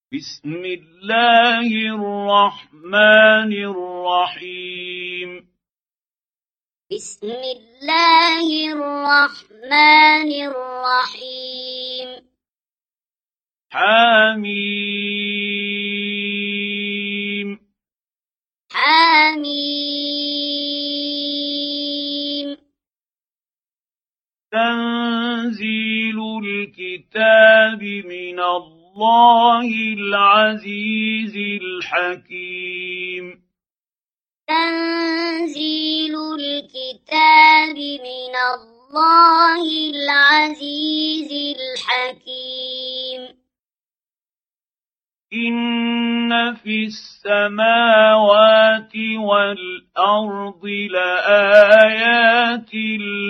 بسم الله الرحمن الرحيم بسم الله الرحمن الرحيم حميم حميم تنزيل الكتاب من الله العزيز الحكيم تنزيل الكتاب من الله العزيز الحكيم إن في السماوات والأرض لآيات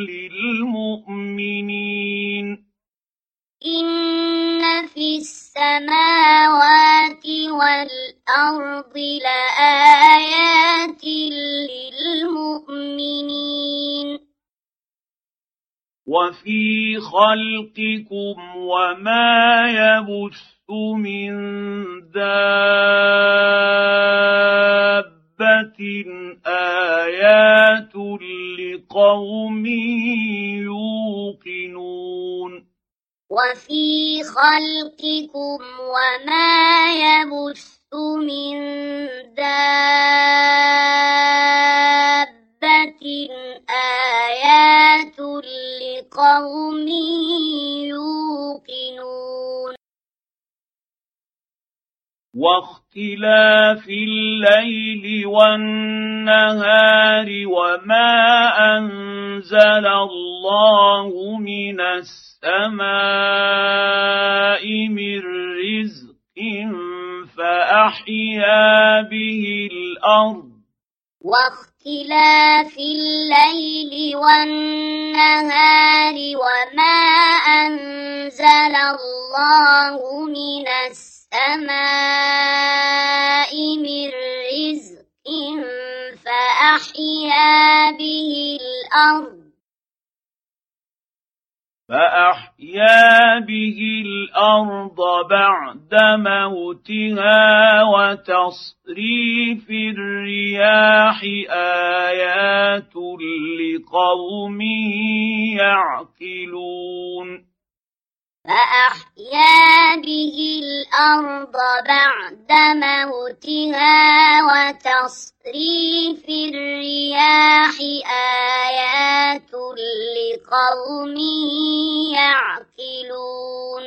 للمؤمنين إن في السماوات والأرض لآيات للمؤمنين وفي خلقكم وما يبث من دابة آيات لقوم يوقنون وفي خلقكم وما يبث من دابة آيات لقوم يوقنون واختلاف الليل والنهار وما أنزل الله من السماء من رزق فأحيا به الأرض واختلاف الليل والنهار وما أنزل الله من السماء من رزق فأحيا به الأرض بعد موتها وتصريف الرياح آيات لقوم يعقلون فأحيا به الأرض بعد موتها وتصريف الرياح آيات لقوم يعقلون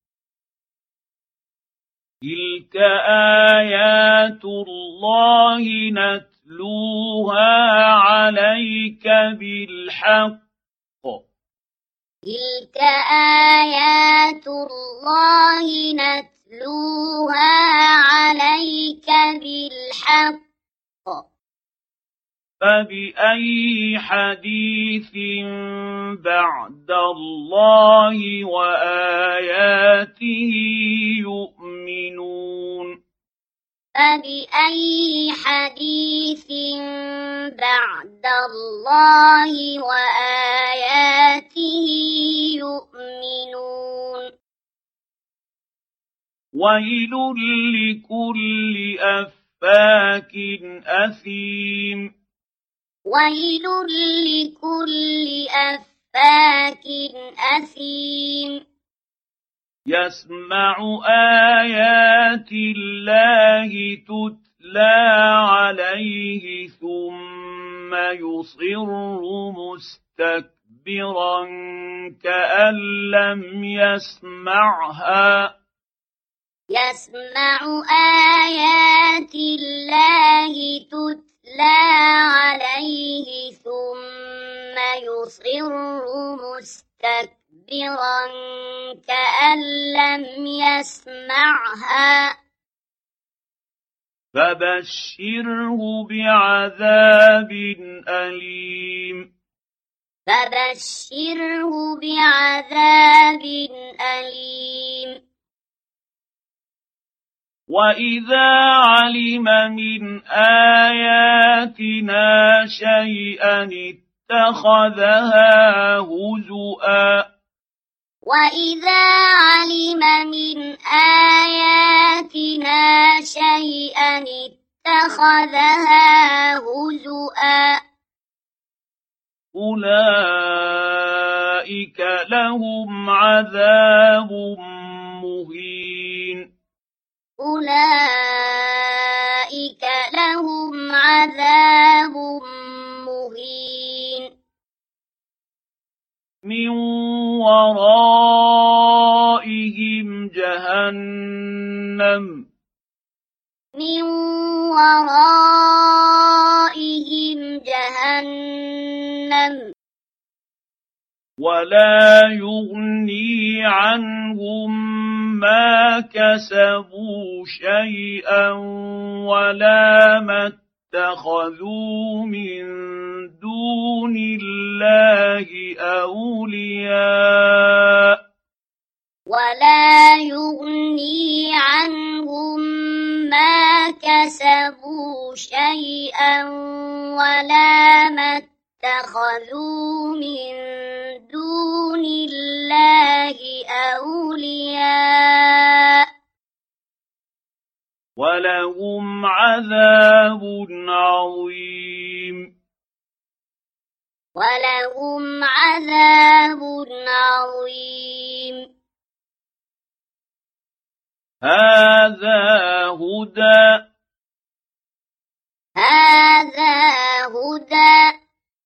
تلك آيات الله نتلوها عليك بالحق تلك آيات الله نتلوها عليك بالحق فبأي حديث بعد الله وآياته يؤمنون فبأي حديث بعد الله وآياته يؤمنون ويل لكل أفاك أثيم ويل لكل أفاك أثيم يسمع آيات الله تتلى عليه ثم يصر مستكبرا كأن لم يسمعها يسمع آيات الله تتلى عليه ثم يصر مستكبرا كأن لم يسمعها فبشره بعذاب أليم فبشره بعذاب أليم وإذا علم من آياتنا شيئا اتخذها هزؤا وإذا علم من آياتنا اتخذها هزؤا أولئك لهم عذاب مهين أولئك لهم عذاب مهين من ورائهم جهنم من ورائهم جهنم ولا يغني عنهم ما كسبوا شيئا ولا ما اتخذوا من دون الله أولياء ولا يغني عنهم ما كسبوا شيئا ولا ما اتخذوا من دون الله أولياء ولهم عذاب عظيم ولهم عذاب عظيم هذا هدى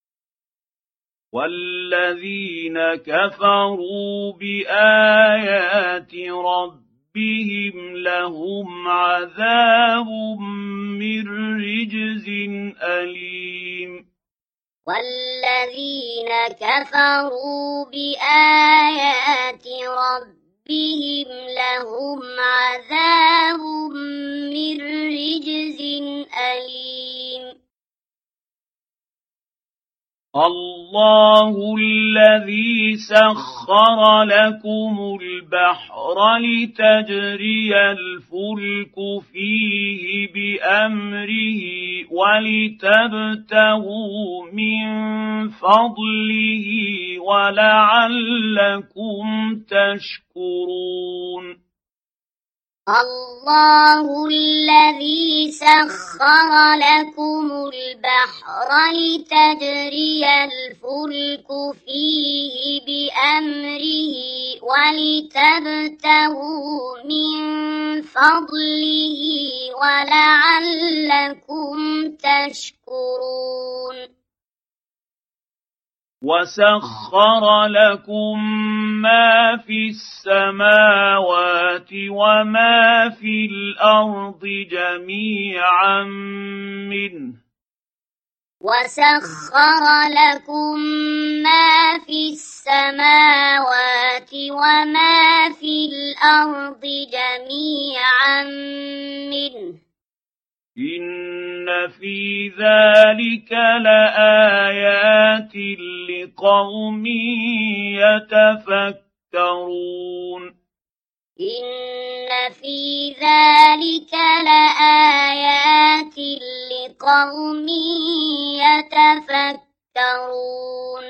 والذين كفروا بآيات ربهم لهم عذاب من رجز أليم والذين كفروا بآيات ربهم لهم عذاب من رجز أليم الله الذي سخر لكم البحر لتجري الفلك فيه بأمره ولتبتغوا من فضله ولعلكم تشكرون الله الذي سخر لكم البحر لتجري الفلك فيه بأمره ولتبتغوا من فضله ولعلكم تشكرون وسخر لكم ما في السماوات وما في الأرض جميعا منه وسخر لكم ما في السماوات وما في الأرض جميعا منه إن في ذلك لآيات لقوم يتفكرون إن في ذلك لآيات لقوم يتفكرون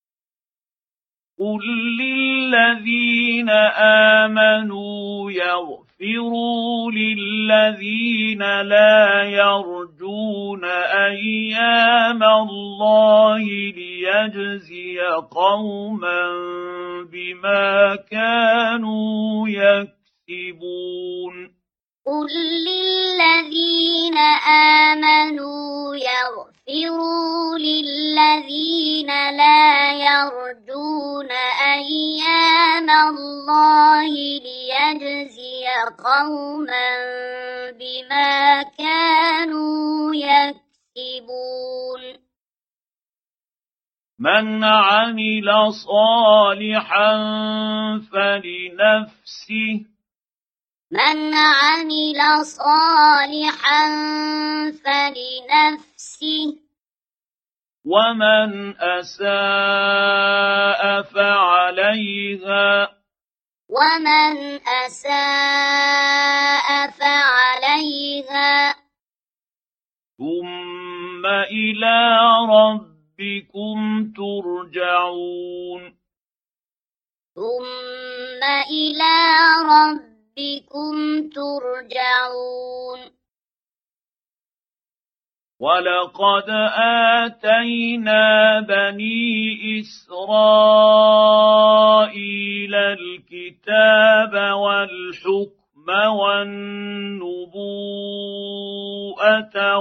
قل للذين آمنوا يغفروا للذين لا يرجون أيام الله ليجزي قوما بما كانوا يكسبون قل للذين آمنوا يغفروا للذين لا يرجون أيام الله ليجزي قوما بما كانوا يكسبون من عمل صالحا فلنفسه من عمل صالحا فلنفسه ومن أساء فعليها ومن أساء فعليها ثم إلى ربكم ترجعون ثم إلى ربكم ترجعون ولقد آتينا بني إسرائيل الكتاب والحكم والنبوءة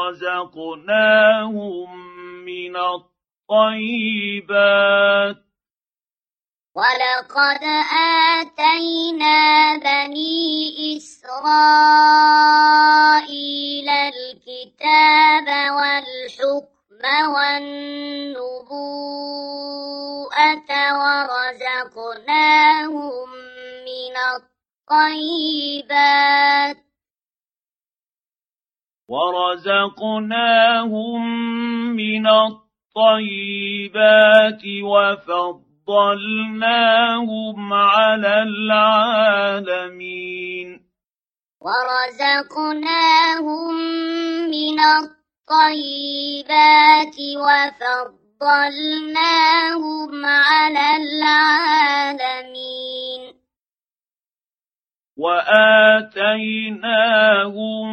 ولقد آتينا بني إسرائيل الكتاب والحكم والنبوءة ورزقناهم من الطيبات وفضلناهم على العالمين وآتيناهم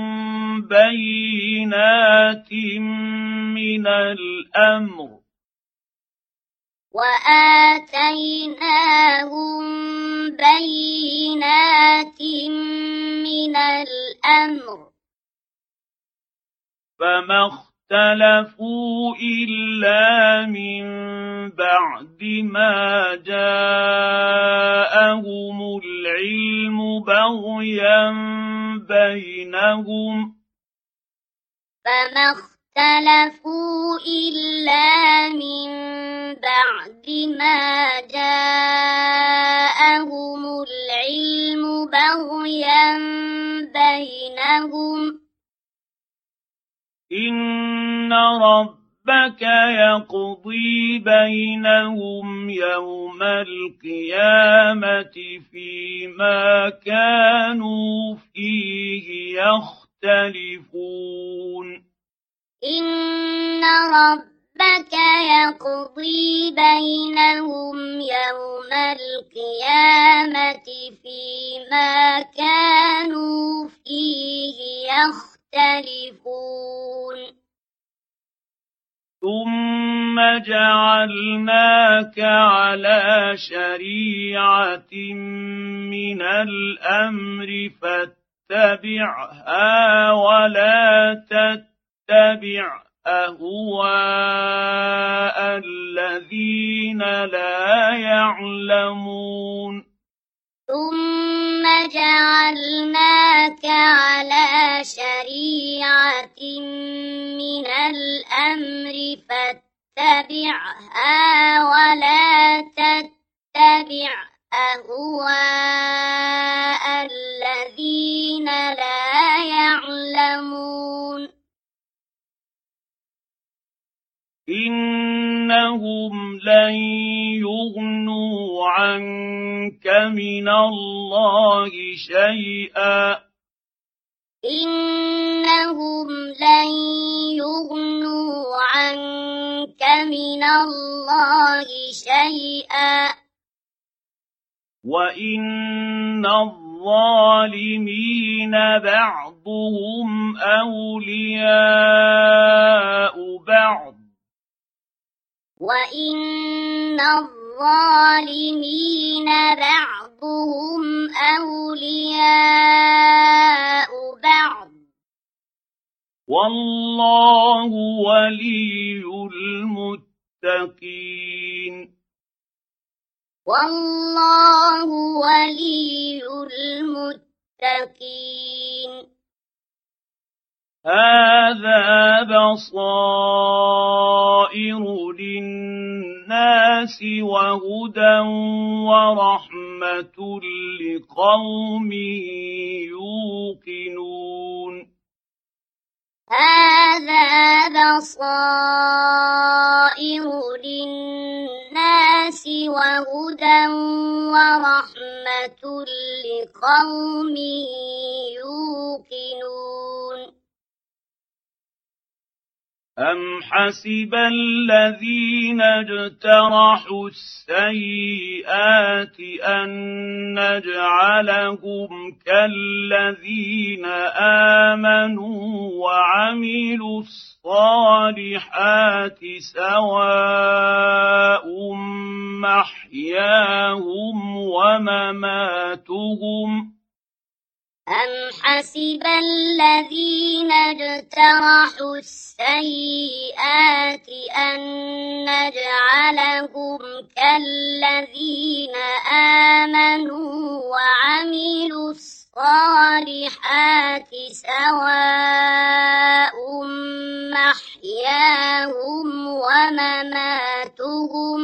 بينات من الأمر فما اختلفوا إلا من بعد ما جاءهم العلم بغيا بينهم إن ربك يقضي بينهم يوم القيامة فيما كانوا فيه يختلفون ثم جعلناك على شريعة من الأمر فاتبعها ولا تتبع أهواء الذين لا يعلمون إنهم لن يغنوا عنك من الله شيئا وإن الظالمين بعضهم أولياء بعض والله ولي المتقين هذا بصائر للناس وهدى ورحمة لقوم يوقنون أم حسب الذين اجترحوا السيئات أن نجعلهم كالذين آمنوا وعملوا الصالحات سواء محياهم ومماتهم أم حسب الذين اجترحوا السيئات أن نجعلهم كالذين آمنوا وعملوا الصالحات سواء محياهم ومماتهم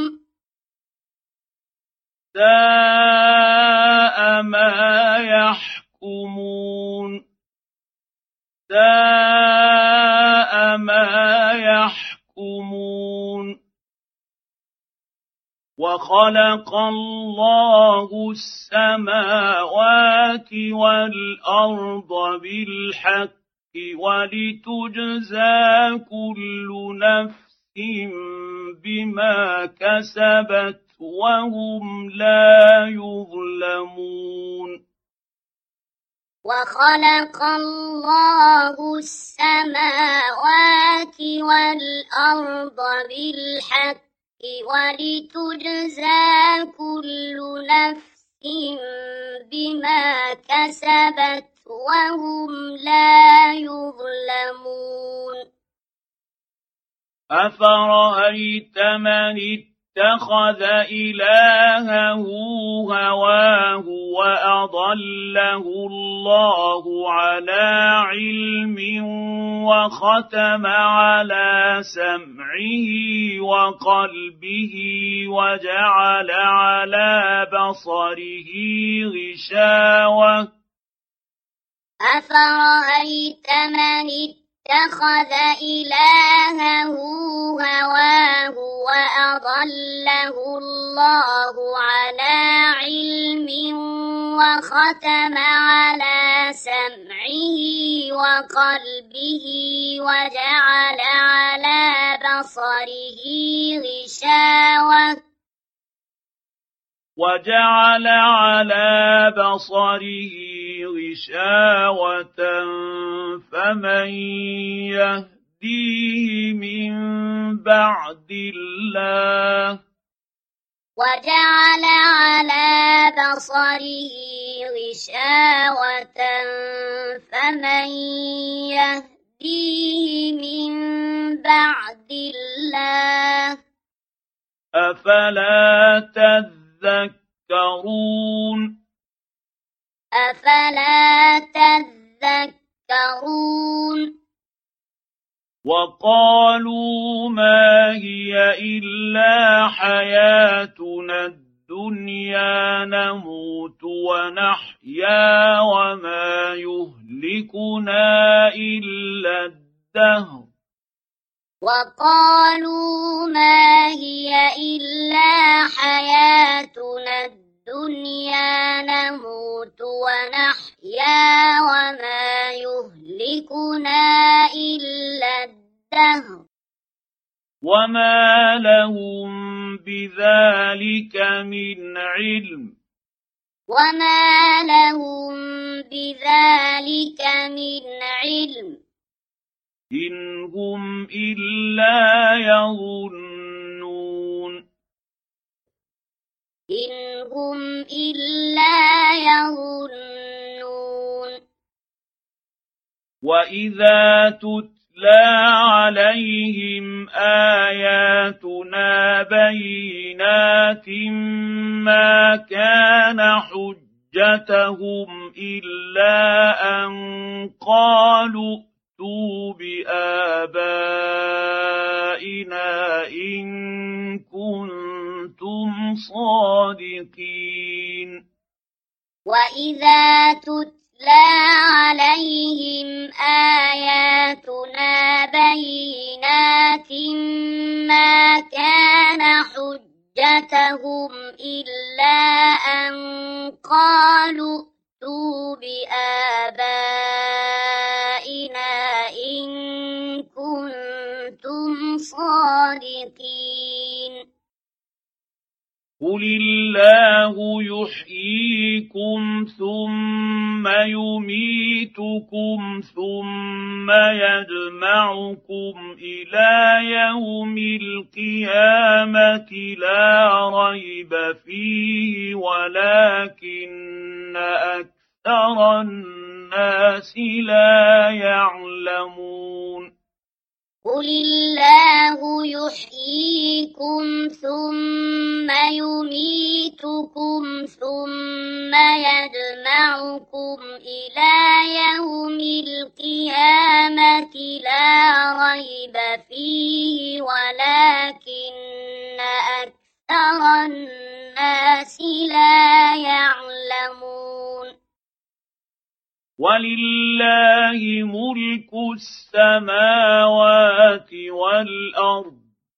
ساء ما يحكمون ساء ما يحكمون وخلق الله السماوات والأرض بالحق ولتجزى كل نفس بما كسبت وهم لا يظلمون وخلق الله السماوات والأرض بالحق ولتجزى كل نفس بما كسبت وهم لا يظلمون أفرأيت من اتخذ إلهه هواه وأضله الله على علم وختم على سمعه وقلبه وجعل على بصره غشاوة أفرأيت من اتخذ إلهه هواه وأضله الله على علم وختم على سمعه وقلبه وجعل على بصره غشاوة فمن يهديه من بعد الله وجعل على بصره غشاوة فمن يهديه من بعد الله أفلا تذكرون وقالوا ما هي إلا حياتنا الدنيا نموت ونحيا وما يهلكنا إلا الدهر وقالوا ما هي إلا حياتنا الدنيا نموت ونحيا وما يهلكنا إلا الدهر وما لهم بذلك من علم إن هم إلا يظنون وإذا تتلى عليهم آياتنا بينات ما كان حجتهم إلا أن قالوا ائتوا بآبائنا إن كنتم صادقين وإذا تتلى عليهم آياتنا بينات ما كان حجتهم إلا أن قالوا ائتوا بآبائنا قل الله يحييكم ثم يميتكم ثم يجمعكم إلى يوم القيامة لا ريب فيه ولكن أكثر الناس لا يعلمون قل الله يحييكم ثم يميتكم ثم يجمعكم إلى يوم القيامة لا ريب فيه ولكن أكثر الناس لا يعلمون ولله ملك السماوات والأرض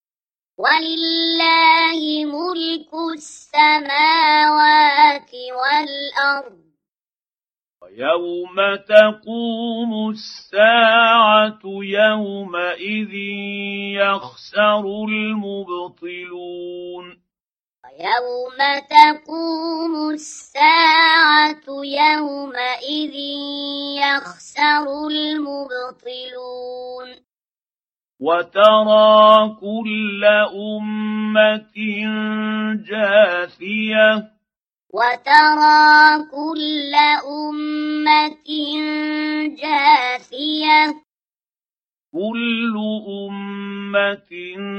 ولله ملك السماوات والأرض ويوم تقوم الساعة يومئذ يخسر المبطلون ويوم تقوم الساعة يومئذ يخسر المبطلون وترى كل أمة جاثية وترى كل أمة جاثية كل أمة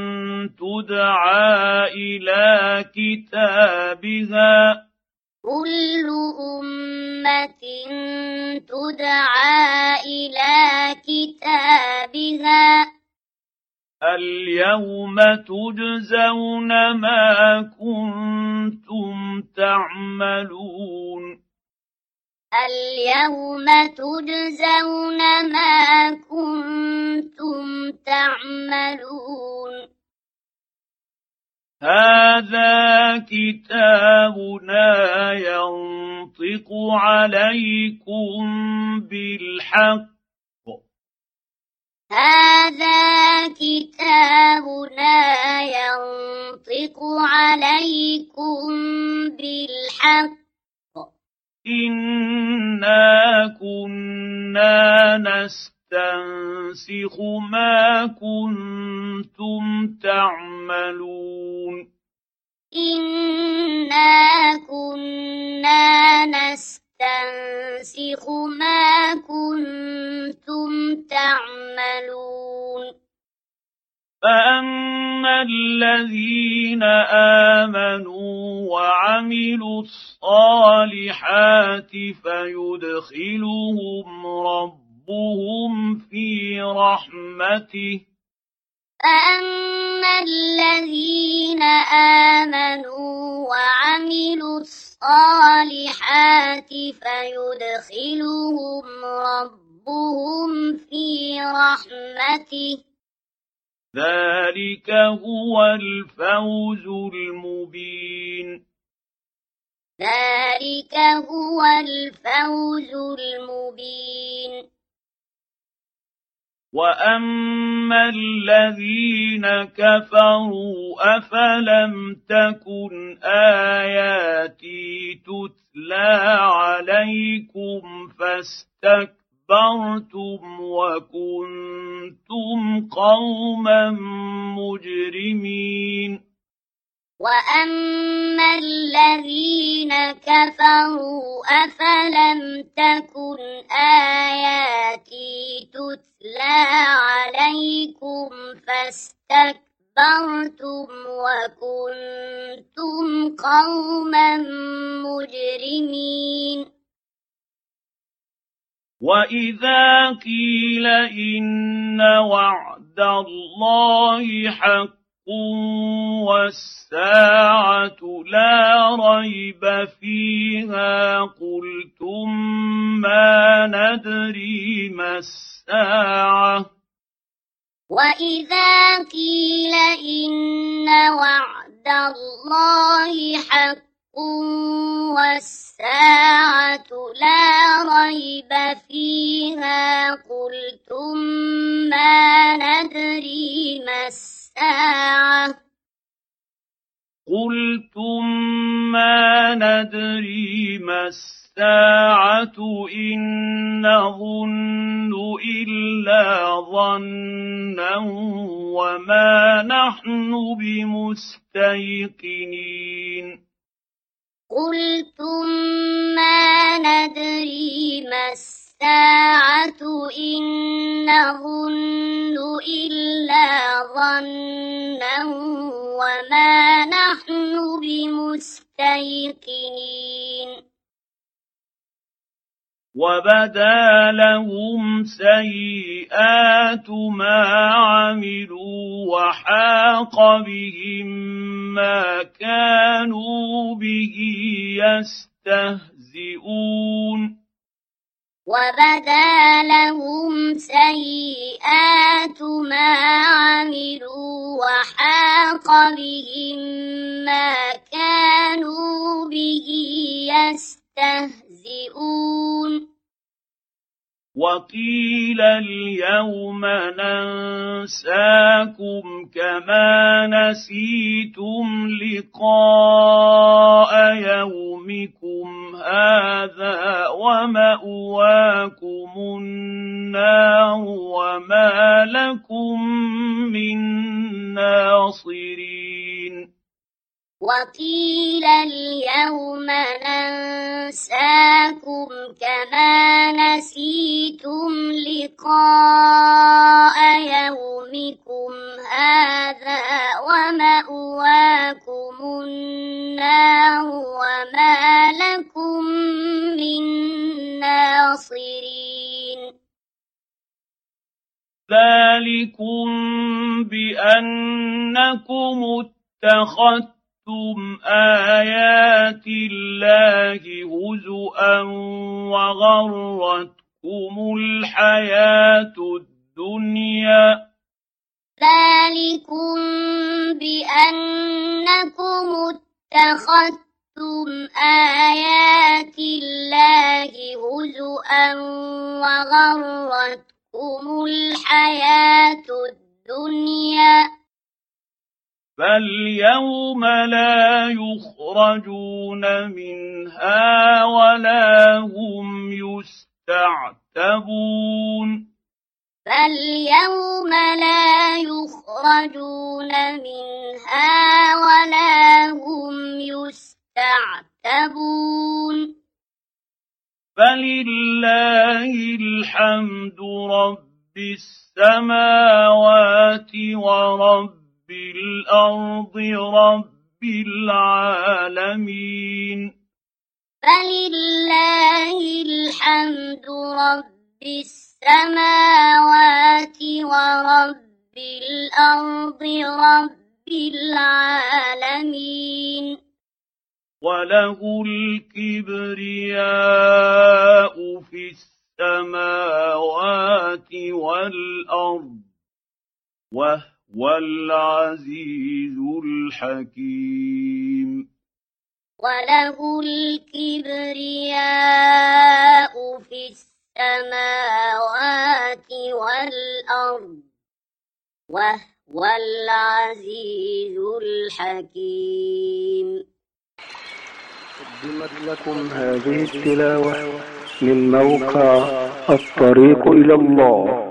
تدعى إلى كتابها كل أمة تدعى إلى كتابها اليوم تجزون ما كنتم تعملون اليوم تجزون ما كنتم تعملون هذا كتابنا ينطق عليكم بالحق هذا كتابنا ينطق عليكم بالحق إنا كنا نستنسخ ما كنتم تعملون إنا كنا نستنسخ ما كنتم تعملون فأما الذين آمنوا وعملوا الصالحات فيدخلهم ربهم في رحمته فأما الذين آمنوا وعملوا الصالحات فيدخلهم ربهم في رحمته ذلك هو الفوز المبين ذلك هو الفوز المبين وأما الذين كفروا أفلم تكن آياتي تتلى عليكم فاستكبرتم وكنتم قوما مجرمين وأما الذين كفروا أفلم تكن آياتي تتلى عليكم فاستكبرتم وكنتم قوما مجرمين وإذا قيل إن وعد الله حق والساعة لا ريب فيها قلتم ما ندري ما الساعة وإذا قيل إن وعد الله حق والساعة لا ريب فيها قلتم ما ندري ما الساعة قلتم ما ندري ما الساعة إن نظن إلا ظنا وما نحن بمستيقنين قلتم ما ندري ما الساعة إن نظن إلا ظنا وما نحن بمستيقنين وبدا لهم سيئات ما عملوا وحاق بهم ما كانوا به يستهزئون وبدا لهم سيئات ما عملوا وحاق بهم ما كانوا به يستهزئون وقيل اليوم ننساكم كما نسيتم لقاء يومكم هذا ومأواكم النار وما لكم من ناصرين وقيل اليوم ننساكم كما نسيتم لقاء يومكم هذا ومأواكم النار وما لكم من ناصرين ذلكم بأنكم اتخذتم آيات الله هزؤا وغرتكم الحياة الدنيا ذلكم بأنكم اتخذتم آيات الله هزؤا وغرتكم الحياة الدنيا فاليوم لا يخرجون منها ولا هم يستعتبون فاليوم لا يخرجون منها ولا هم يستعتبون فلله الحمد رب السماوات ورب الأرض رب العالمين فلله الحمد رب السماوات ورب الأرض رب العالمين وله الكبرياء في السماوات والأرض وهو العزيز الحكيم وله الكبرياء في السماوات والأرض وهو العزيز الحكيم. قدمت لكم هذه التلاوة من موقع الطريق إلى الله.